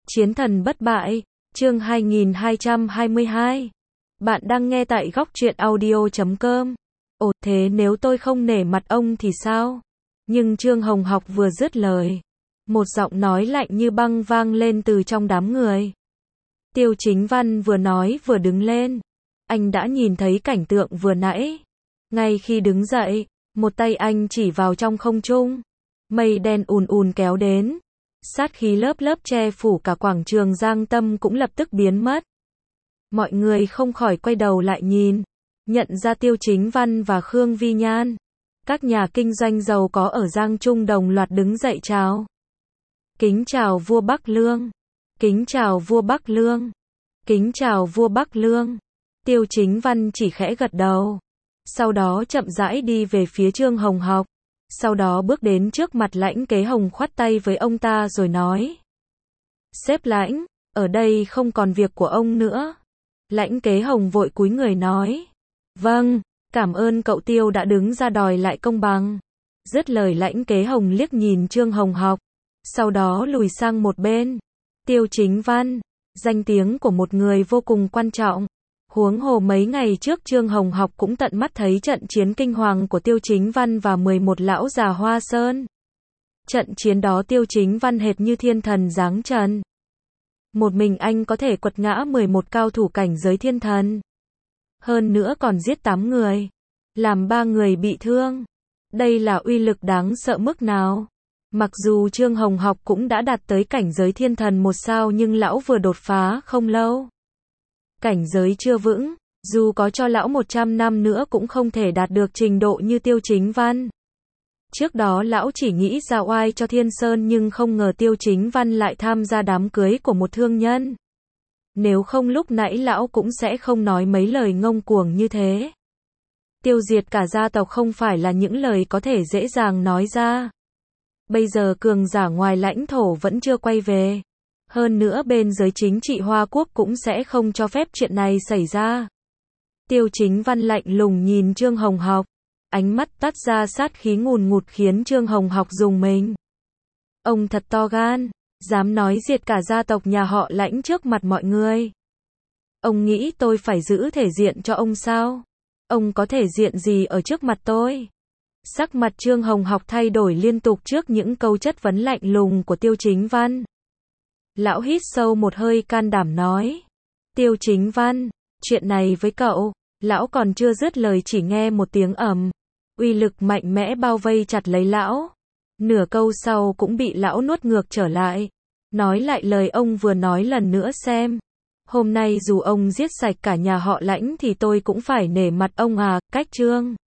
Chiến thần bất bại, chương 2222. Bạn đang nghe tại góc truyện audio.com. Ồ, thế nếu tôi không nể mặt ông thì sao? Nhưng Trương Hồng Học vừa dứt lời, một giọng nói lạnh như băng vang lên từ trong đám người. Tiêu Chính Văn vừa nói vừa đứng lên. Anh đã nhìn thấy cảnh tượng vừa nãy. Ngay khi đứng dậy, một tay anh chỉ vào trong không trung. Mây đen ùn ùn kéo đến. Sát khí lớp lớp che phủ cả quảng trường Giang Tâm cũng lập tức biến mất. Mọi người không khỏi quay đầu lại nhìn, nhận ra Tiêu Chính Văn và Khương Vi Nhan. Các nhà kinh doanh giàu có ở Giang Trung đồng loạt đứng dậy chào. Kính chào vua Bắc Lương. Kính chào vua Bắc Lương. Kính chào vua Bắc Lương. Tiêu Chính Văn chỉ khẽ gật đầu. Sau đó chậm rãi đi về phía Trương Hồng Học. Sau đó bước đến trước mặt Lãnh Kế Hồng khoát tay với ông ta rồi nói. Sếp Lãnh, ở đây không còn việc của ông nữa. Lãnh Kế Hồng vội cúi người nói. Vâng, cảm ơn cậu Tiêu đã đứng ra đòi lại công bằng. Dứt lời Lãnh Kế Hồng liếc nhìn Trương Hồng Học. Sau đó lùi sang một bên. Tiêu Chính Văn, danh tiếng của một người vô cùng quan trọng. Huống hồ mấy ngày trước Trương Hồng Học cũng tận mắt thấy trận chiến kinh hoàng của Tiêu Chính Văn và 11 lão già Hoa Sơn. Trận chiến đó Tiêu Chính Văn hệt như thiên thần giáng trần. Một mình anh có thể quật ngã 11 cao thủ cảnh giới thiên thần. Hơn nữa còn giết 8 người. Làm 3 người bị thương. Đây là uy lực đáng sợ mức nào. Mặc dù Trương Hồng Học cũng đã đạt tới cảnh giới thiên thần 1 sao nhưng lão vừa đột phá không lâu. Cảnh giới chưa vững, dù có cho lão 100 năm nữa cũng không thể đạt được trình độ như Tiêu Chính Văn. Trước đó lão chỉ nghĩ ra oai cho Thiên Sơn nhưng không ngờ Tiêu Chính Văn lại tham gia đám cưới của một thương nhân. Nếu không lúc nãy lão cũng sẽ không nói mấy lời ngông cuồng như thế. Tiêu diệt cả gia tộc không phải là những lời có thể dễ dàng nói ra. Bây giờ cường giả ngoài lãnh thổ vẫn chưa quay về. Hơn nữa bên giới chính trị Hoa Quốc cũng sẽ không cho phép chuyện này xảy ra. Tiêu Chính Văn lạnh lùng nhìn Trương Hồng Học. Ánh mắt toát ra sát khí ngùn ngụt khiến Trương Hồng Học rùng mình. Ông thật to gan, dám nói diệt cả gia tộc nhà họ Lãnh trước mặt mọi người. Ông nghĩ tôi phải giữ thể diện cho ông sao? Ông có thể diện gì ở trước mặt tôi? Sắc mặt Trương Hồng Học thay đổi liên tục trước những câu chất vấn lạnh lùng của Tiêu Chính Văn. Lão hít sâu một hơi can đảm nói. Tiêu Chính Văn, chuyện này với cậu. Lão còn chưa dứt lời chỉ nghe một tiếng ầm. Uy lực mạnh mẽ bao vây chặt lấy lão. Nửa câu sau cũng bị lão nuốt ngược trở lại. Nói lại lời ông vừa nói lần nữa xem. Hôm nay dù ông giết sạch cả nhà họ Lãnh thì tôi cũng phải nể mặt ông à, cách Trương